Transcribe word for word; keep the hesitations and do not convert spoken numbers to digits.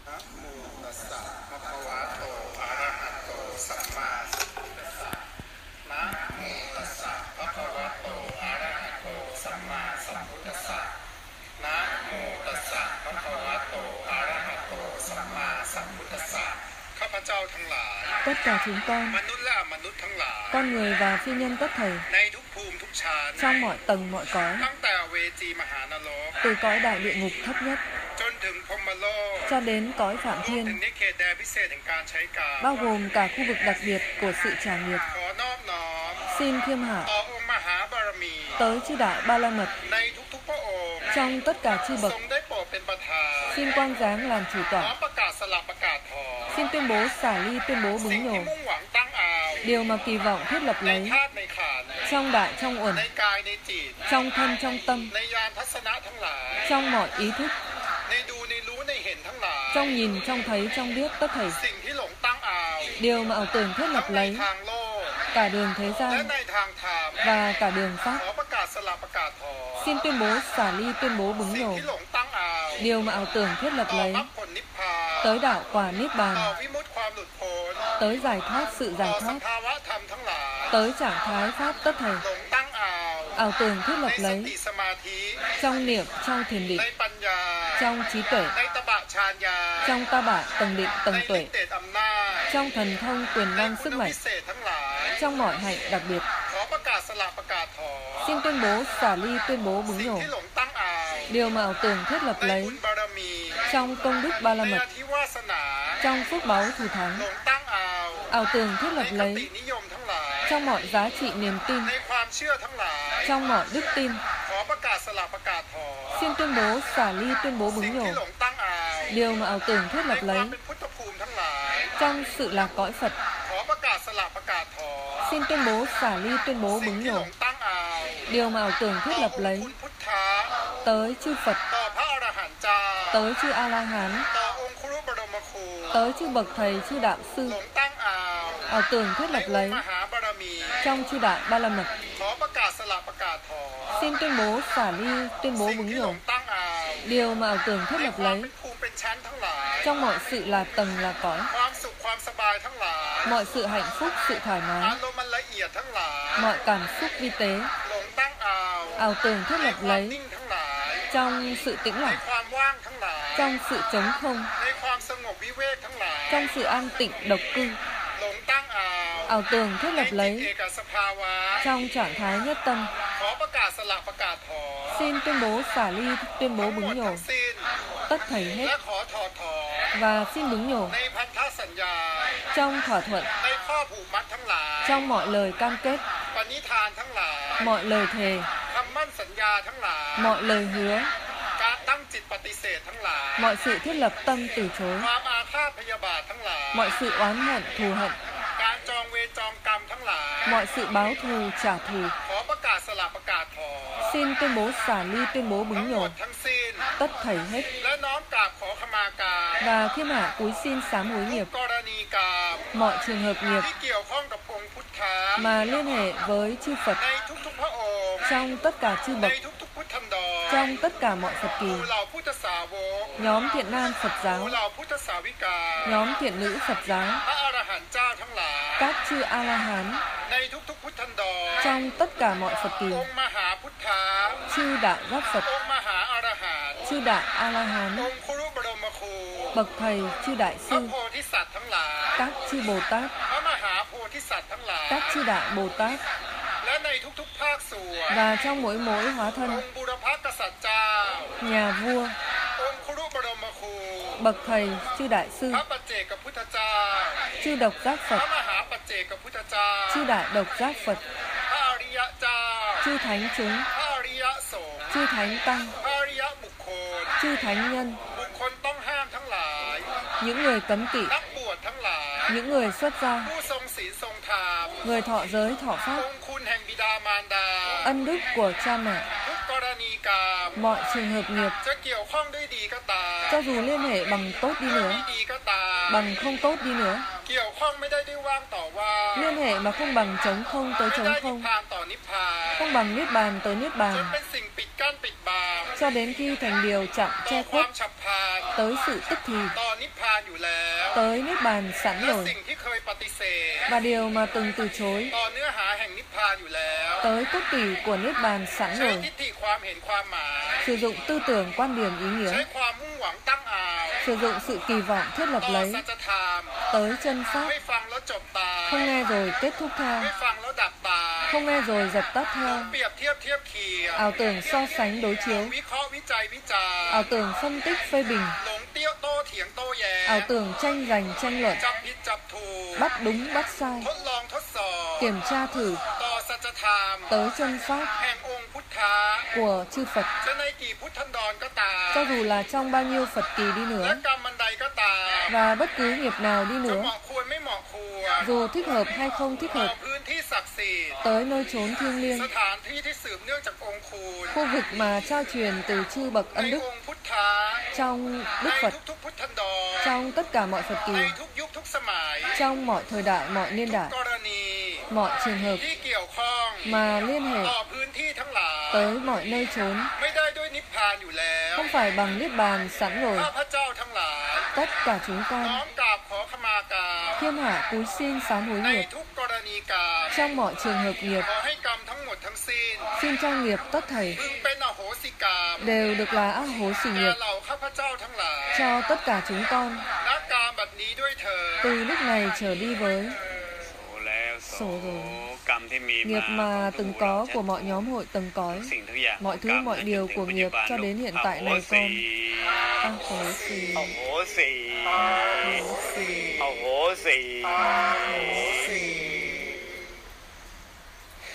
นะโมตัสสะภะคะวะโตอะระหะโตสัมมาสัมพุทธัสสะนะโมตัสสะภะคะวะโตอะระหะโตสัมมาสัมพุทธัสสะนะโมตัสสะภะคะวะโตอะระหะโตสัมมาสัมพุทธัสสะข้าพเจ้าทั้งหลาย Tất cả chúng con, มนุษย์และอมนุษย์ทั้งหลาย con người và phi nhân tất thảy, ในทุกภูมิทุกชั้น trong mọi tầng mọi cõi, ตั้งแต่เวจีมหานรก từ cõi đại địa ngục thấp nhất จนถึงพรหมโลก cho đến cõi phạm รวม thiên, ถึงในเขตแดนพิเศษแห่งการใช้กรรม bao gồm cả khu vực đặc biệt của sự trả nghiệp. ขอนอบน้อม Xin khiêm hạ ต่อองค์มหาบารมี tới chư đại ba la mật ในทุกๆพระองค์ trong tất cả chư ทร bậc. งได้โปรดเป็นประธาน Xin quang giáng làm chủ ขอ tọa. ประกาศสลับประกาศถอน Xin tuyên bố xả ly, tuyên bố สิ่ง bứng ที่ nhổ, มุ่งหวังตั้งเอา điều mà kỳ vọng thiết lập ใน lấy ธาตุในขันธ์ trong đại trong uẩn, ในกายในจิต trong thân trong tâm, ในญาณทัศนะทั้งหลาย trong mọi ý thức, ในดูในรู้ในเห็นทั้งหลาย trong nhìn trong thấy trong biết tất thảy, สิ่งที่หลงตั้งเอา điều mà ảo tưởng thiết ทั้ lập งใน lấy ทางโลก cả đường thế และ gian ในทางธรรม và cả đường ข pháp. อประกาศสลับประกาศถอน Xin tuyên bố xả ly, tuyên bố bứng สิ่ง nhổ, ที่หลงตั้งเอา điều mà ảo tưởng thiết lập ต่อ lấy มรรคผลนิพพาน tới đạo quả niết ต่อ bàn, วิมุตติความหลุดพ้น tới giải thoát sự ต่อ giải ส thoát, ภาวะธรรมทั้งหลาย tới trạng thái pháp tất thảy, หลงตั้งเอา ảo tưởng thiết ใน lập ส lấy ติสมาธิ trong niệm, trong thiền định, ในปัญญา trong trí tuệ, ในตบะฌานญาณ trong ta bạ tầng định ใน tầng ฤท tuệ, ธิ์เดชอำนาจ trong thần thông quyền ใน năng คุ sức ณ mạnh, วิเศษทั้งหลาย trong mọi hạnh đặc biệt. ขอประกาศสลับประกาศถอน Xin tuyên bố xả ly, tuyên bố bứng สิ่ง nhổ, ที่หลงตั้งเอา điều mà ảo tưởng thiết lập ใน lấy บุญบารมี trong công đức ba la ใน mật, อธิวาสนา trong phước báu thù หล thắng, งตั้งเอา ảo tưởng thiết ใน lập ค lấy ตินิยมทั้งหลาย trong mọi giá trị niềm tin, ในความเชื่อทั้งหลาย trong mọi đức tin. ขอประกาศสลับประกาศถอน Xin tuyên bố xả ly, tuyên bố สิ่ง bứng ที่ nhổ, หลงตั้งเอา điều mà ảo tưởng thiết ใน lập ควา lấy มเป็นพุทธภูมิทั้งหลาย trong sự lạc cõi Phật. ขอประกาศสลับประกาศถอน Xin tuyên bố xả ly, tuyên bố สิ่ง bứng ที่หล nhổ, งตั้งเอา điều mà ảo tưởng ต่ thiết อ lập องค์ lấy คุณพุทธะ tới chư Phật, ต่อพระอรหันต์เจ้า tới chư A La Hán, ต่อองค์ครุบรมครู tới chư bậc thầy, chư đạo หล sư, งตั้งเอา ảo tưởng thiết ใน lập อง lấy ค์มหาบารมี trong chư đại ba la mật. ขอประกาศสลับประกาศถอน Xin tuyên bố xả ly, tuyên bố สิ่ง bứng ที่หล nhổ, งตั้งเอา điều mà ảo tưởng thiết ใน lập ความ lấy เป็นภูมิเป็นชั้นทั้งหลาย trong mọi sự là tầng là cõi, ความสุขความสบายทั้งหลาย mọi sự hạnh phúc, sự thoải อา mái, รมณ์มันละเอียดทั้งหลาย mọi cảm xúc vi tế, หลงตั้งเอา ảo tưởng thiết ใน lập ความ lấy นิ่งทั้งหลาย trong sự tĩnh ใน lặng, ความว่างทั้งหลาย trong sự trống không, ในความสงบวิเวกทั้งหลาย trong sự an tịnh độc cư, หลงตั้งเอา ảo tưởng thiết ใน lập จิต lấy เอกสภาวะ trong trạng thái nhất tâm. ขอประกาศสลับประกาศถอน Xin tuyên bố xả ly, tuyên bố ทั้งหม bứng ด nhổ, ทั้งสิ้น tất thảy และ hết ขอถอดถอน và xin bứng nhổ ในพันธสัญญา trong thỏa thuận, ในข้อผูกมัดทั้งหลาย trong mọi lời cam kết, ปณิธานทั้งหลาย mọi lời thề, คำมั่นสัญญาทั้งหลาย mọi lời hứa, การตั้งจิตปฏิเสธทั้งหลาย mọi sự thiết lập tâm từ chối, ความอาฆาตพยาบาททั้งหลาย mọi sự oán hận, thù hận, การจองเวรจองกรรมทั้งหลาย mọi sự báo thù, trả thù. ขอประกาศสลับประกาศถอน Xin tuyên bố xả ly, tuyên bố ทั้ bứng งหม nhổ, ดทั้งสิ้น tất thảy hết และน้อมกราบขอขมาการ và khiêm hạ cúi xin sám hối ทุ nghiệp กกรณีกรรม mọi trường hợp nghiệp ที่เกี่ยวข้องกับองค์พุทธะ mà liên hệ với chư Phật ในทุกๆพระองค์ trong tất cả chư ใน bậc, ทุกๆพุทธันดร trong tất cả mọi Phật ห kỳ, มู่เหล่าพุทธสาวก nhóm thiện nam Phật หมู่ giáo, เหล่าพุทธสาวิกา nhóm thiện nữ Phật giáo, พระอรหันต์เจ้าทั้งหลาย các chư A La Hán ในทุกๆพุทธันดร trong tất cả mọi Phật kỳ, องค์มหาพุทธะ chư đại giác Phật, องค์มหาอรหันต์ chư đại A La Hán, องค์ครุบรมครู bậc thầy, chư đại พระ sư, โพธิสัตว์ทั้งหลาย các chư Bồ Tát, พระมหาโพธิสัตว์ทั้งหลาย các chư đại Bồ Tát และในทุกๆภาคส่วน và trong mỗi mỗi hóa อง thân, ค์บุรพกษัตริย์เจ้า nhà vua, องค์ครุบรมครู bậc thầy, chư đại sư, พระปัจเจกพุทธเจ้า chư độc giác พระ Phật, มหาปัจเจกพุทธเจ้า chư đại độc giác Phật, พระอริยเจ้า chư thánh chúng, พระอริยสงฆ์ chư thánh tăng, พระอริยบุคคล chư thánh nhân, บุคคลต้องห้ามทั้งหลาย những người cấm kỵ, นักบวชทั้งหลาย những người xuất gia, ผู้ทรงศีลทรงธรรม người thọ giới thọ อ pháp, งค์คุณแห่งบิดามารดา ân đức của cha mẹ, ทุกกรณีกรรม mọi trường hợp nghiệp, จะเกี่ยวข้องด้วยดีก็ตาม cho dù liên hệ bằng tốt đi ไม่ nữa, ดีก็ตาม bằng không tốt đi nữa, เกี่ยวข้องไม่ได้ด้วยว่างต่อว่าง liên hệ mà không bằng trống không tới ไม่ trống ได้นิพ không, พานต่อนิพพาน không bằng niết bàn tới niết จน bàn, เป็นสิ่งปิดกั้นปิดบัง cho đến khi thành điều chặn ต่อ che ความ khuất ฉับพลัน tới sự tức thì, ต่อนิพพานอยู่แล้ว tới niết bàn sẵn และ rồi, สิ่งที่เคยปฏิเสธ và điều mà từng từ chối ต่อเนื้อหาแห่งนิพพานอยู่แล้ว tới cốt tủy của niết bàn sẵn ใช้ rồi, ทิฏฐิความเห็นความหมาย sử dụng tư tưởng quan điểm ý ใช้ nghĩa, ความมุ่งหวังตั้งอ่าว sử dụng sự kỳ vọng thiết lập ต่อ lấy สัจธรรม tới chân pháp, ไม่ฟังแล้วจบตาย không nghe rồi kết thúc ไม่ theo, ฟังแล้วดับตาย không nghe rồi dập tắt หลง theo, เปรียบเทียบเทียบเคียง ảo tưởng so sánh đối หล chiếu, งวิเคราะห์วิจัยวิจาร ảo ณ์ tưởng phân tích phê bình, หลงเตี้ยวโต้เถียงโต้แย้ง ảo tưởng tranh giành tranh luận, จับผิดจับถูก bắt đúng bắt sai, ทดลองทดสอบ kiểm tra thử ต่อสัจธรรม tới chân pháp แห่งองค์พุทธะ của chư Phật, จะในกี่พุทธันดรก็ตาม cho dù là trong bao nhiêu Phật kỳ đi และ nữa กรรมบันไดก็ตาม và bất cứ nghiệp nào đi จะ nữa, เหมาะควรไม่เหมาะควร dù thích hợp hay không thích ต่อ hợp, พื้นที่ศักดิ์สิทธิ์ tới nơi chốn thiêng ส liêng, ถานที่ที่สืบเนื่องจากองค์คูณ khu vực mà trao truyền từ chư bậc ใน ân đức องค์พุทธะ trong ใน Đức Phật, ทุกๆพุทธันดร trong tất cả mọi Phật ใน kỳ, ทุกยุคทุกสมัย trong mọi thời đại, mọi niên ทุก đại, กรณี mọi trường hợp ที่เกี่ยวข้อง mà liên hệ ต่อพื้นที่ทั้งหลาย tới mọi nơi chốn, ไม่ได้ด้วยนิพพานอยู่แล้ว không phải bằng niết bàn sẵn rồi. ข้าพเจ้าทั้งหลาย Tất cả chúng น้อ con มกราบขอขมากรรม thiên hạ cúi xin sám hối ใน nghiệp ทุกกรณีกรรม trong mọi trường hợp nghiệp, ขอให้กรรมทั้งหมดทั้งสิ้น xin cho nghiệp tất thảy พึงเป็นอโหสิกรรม đều được là ác hối xỉ แก่ nghiệp เหล่าข้าพเจ้าทั้งหลาย cho tất cả chúng con นักการบัดนี้ด้วยเถิด từ lúc này trở đi với โสแล้วโส Sổ rồi. กรรมที่มี nghiệp มา mà từng có của mọi nhóm hội từng cõi, สิ่งทุกอย่าง mọi thứ mọi điều của nghiệp cho đến hiện tại này con. อ ác hối xỉ, โหสิ hối xỉ. อโหสิ